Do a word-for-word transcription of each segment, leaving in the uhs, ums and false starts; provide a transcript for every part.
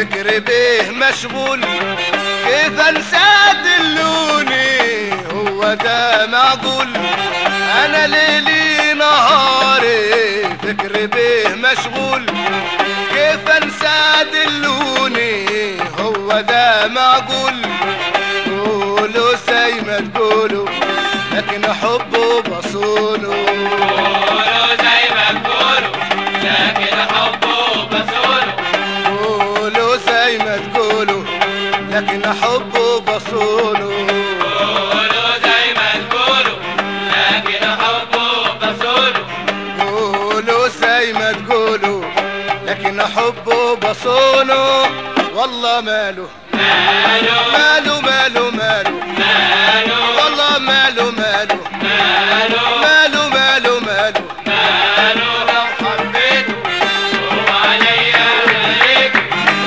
فكري بيه مشغول، كيف انسى دلوني هو ده معقول؟ انا ليلي نهاري فكري بيه مشغول، كيف انسى دلوني هو ده معقول؟ قولوا زي ما تقولوا لكن حبه بصونه، قولوا زي ما تقولوا لكن حبه بصونه، قولوا زي ما تقولوا لكن حبه بصونه، قولوا زي ما تقولوا لكن حبه بصونه، قولوا زي ما تقولوا لكن حبه بصونه. والله ماله ماله ماله ماله ماله ماله والله ماله ماله ماله ماله ماله ماله ماله لو حبيته هو عليا دريته،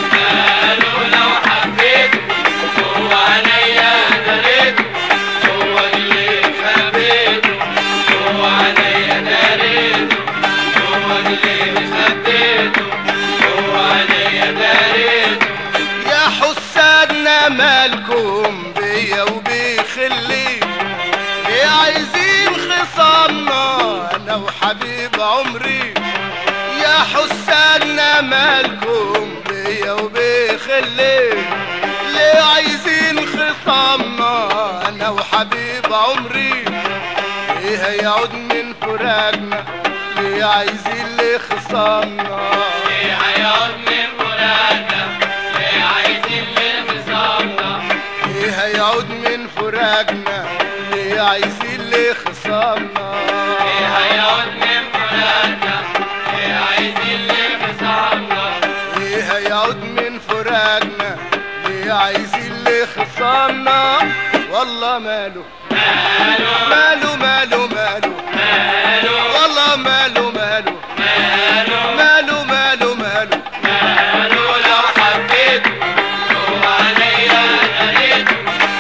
ماله لو حبيته هو عليا دريته، هو اللي خبيته هو عليا دريته، هو اللي خبيته هو عليا دريته. يا حسادنا مالكم بيا وبيخلي، ليه عايزين خصامنا انا وحبيب عمري؟ يا حسادنا مالكم بيا وبيخلي، ليه عايزين خصامنا انا وحبيب عمري؟ ليه هيعود من فراقنا؟ ليه عايزين ليه خصامنا؟ ليه هيعود من فراقنا؟ ليه عايزين من خصامنا؟ ليه هيعود من فراقنا؟ ليه عايزين ليه خصامنا؟ ليه هيعود من فراقنا؟ ليه عايزين من خصامنا؟ ليه هيعود من فراقنا؟ ليه عايزين ليه خصامنا؟ والله ماله ماله ماله ماله ماله ماله والله ماله ماله ماله ماله ماله ماله ماله لو حبيته هو عليا دريته،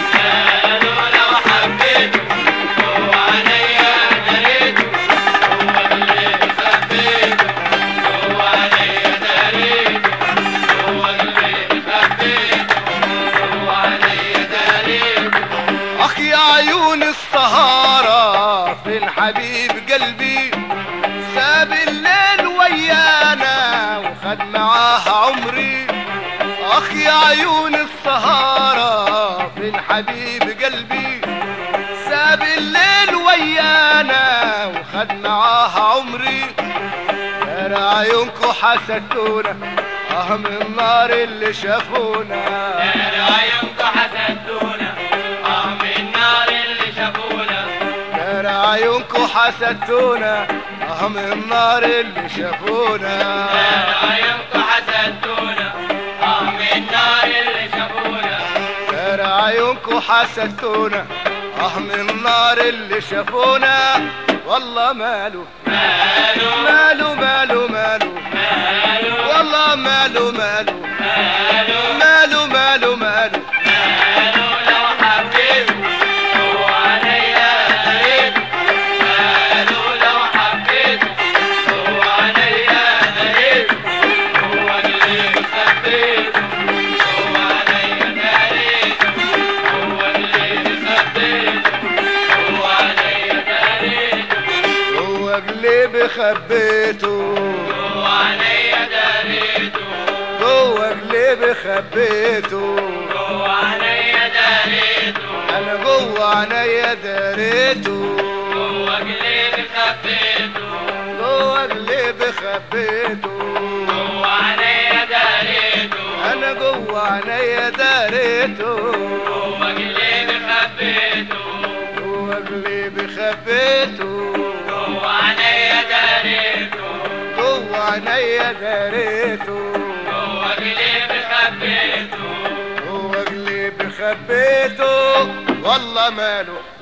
ماله لو حبيته هو عليا دريته، هو اللي خبيته هو عليا دريته، هو اللي خبيته هو عليا دريته. اخ يا عيون السهارة فين حبيب قلبي؟ ساب الليل ويانا وخد معاه عمري. اخ يا عيون السهارة فين حبيب قلبي؟ ساب الليل ويانا وخد معاه عمري. يا عيونكو حسدتونا اه من النار اللي شافونا، يا عيونكو حسدتونا اه من النار اللي شافونا، يا عيونكو حسدتونا اه من النار اللي شافونا، يا عيونكو حسدتونا اه من النار اللي شافونا، يا عيونكو حسدتونا اه من النار اللي شافونا. والله ماله ماله ماله ماله ماله ماله والله ماله ماله ماله ماله ماله ماله ماله لو حبيته هو عليا دريته، ماله لو حبيته هو عليا دريته، هو اللي خبيته هو عليا دريته، هو اللي خبيته هو عليا دريته، هو قلبي خبيته، هو عليا دريته، جوه قلبي خبيته، هو عليا دريته، انا جوه عينيا داريته، هو قلبي خبيته، جوه قلبي خبيته، هو عليا دريته، انا جوه عينيا داريته، هو قلبي خبيته، جوه قلبي خبيته، هو عليا دريته، جوه عينيا داريته، هو قلبي خبيته، جوه قلبي خبيته. والله ماله